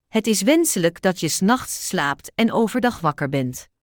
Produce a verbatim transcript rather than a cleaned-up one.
Het is wenselijk dat je 's nachts slaapt en overdag wakker bent.